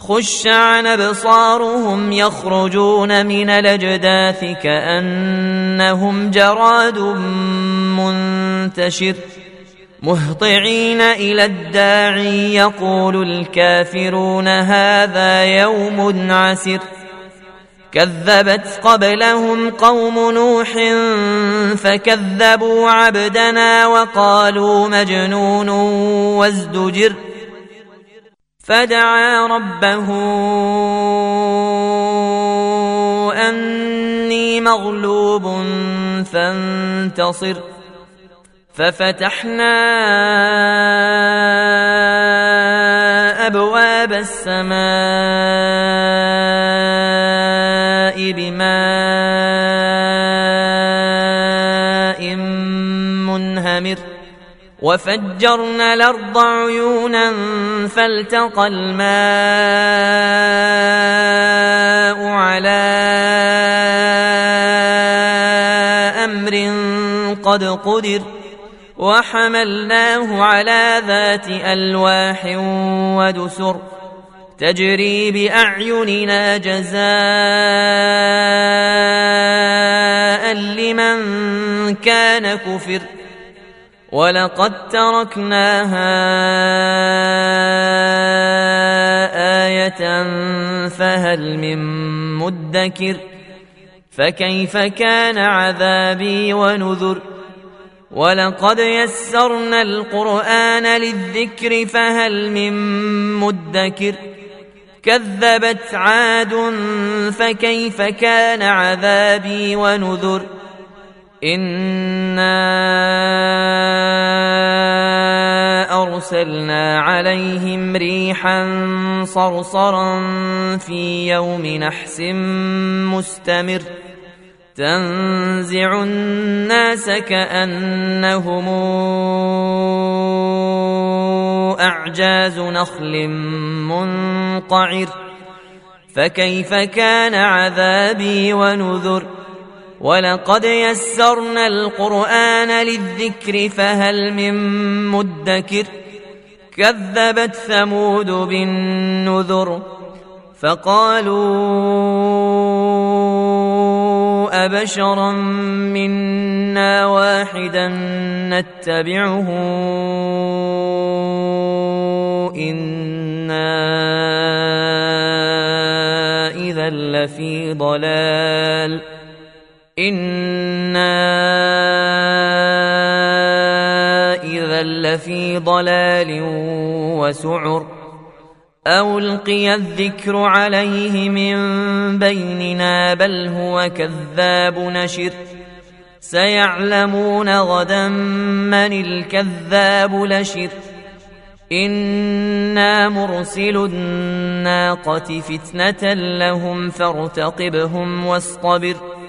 خش عن أبصارهم يخرجون من الأجداث كأنهم جراد منتشر مهطعين إلى الداعي يقول الكافرون هذا يوم عسر كذبت قبلهم قوم نوح فكذبوا عبدنا وقالوا مجنون وازدجر فدعا ربه أني مغلوب فانتصر ففتحنا أبواب السماء بماء منهمر وفجرنا الأرض عيونا فالتقى الماء على أمر قد قدر وحملناه على ذات ألواح ودسر تجري بأعيننا جزاء لمن كان كفر ولقد تركناها آية فهل من مدكر فكيف كان عذابي ونذر ولقد يسرنا القرآن للذكر فهل من مدكر كذبت عاد فكيف كان عذابي ونذر إنا أرسلنا عليهم ريحا صرصرا في يوم نحس مستمر تنزع الناس كأنهم أعجاز نخل منقعر فكيف كان عذابي ونذر ولقد يسرنا القرآن للذكر فهل من مدكر كذبت ثمود بالنذر فقالوا أبشرا منا واحدا نتبعه إنا إذا لفي ضلال وسعر أو ألقي الذكر عليه من بيننا بل هو كذاب نشر سيعلمون غدا من الكذاب لشر إنا مرسل الناقة فتنة لهم فارتقبهم واصطبر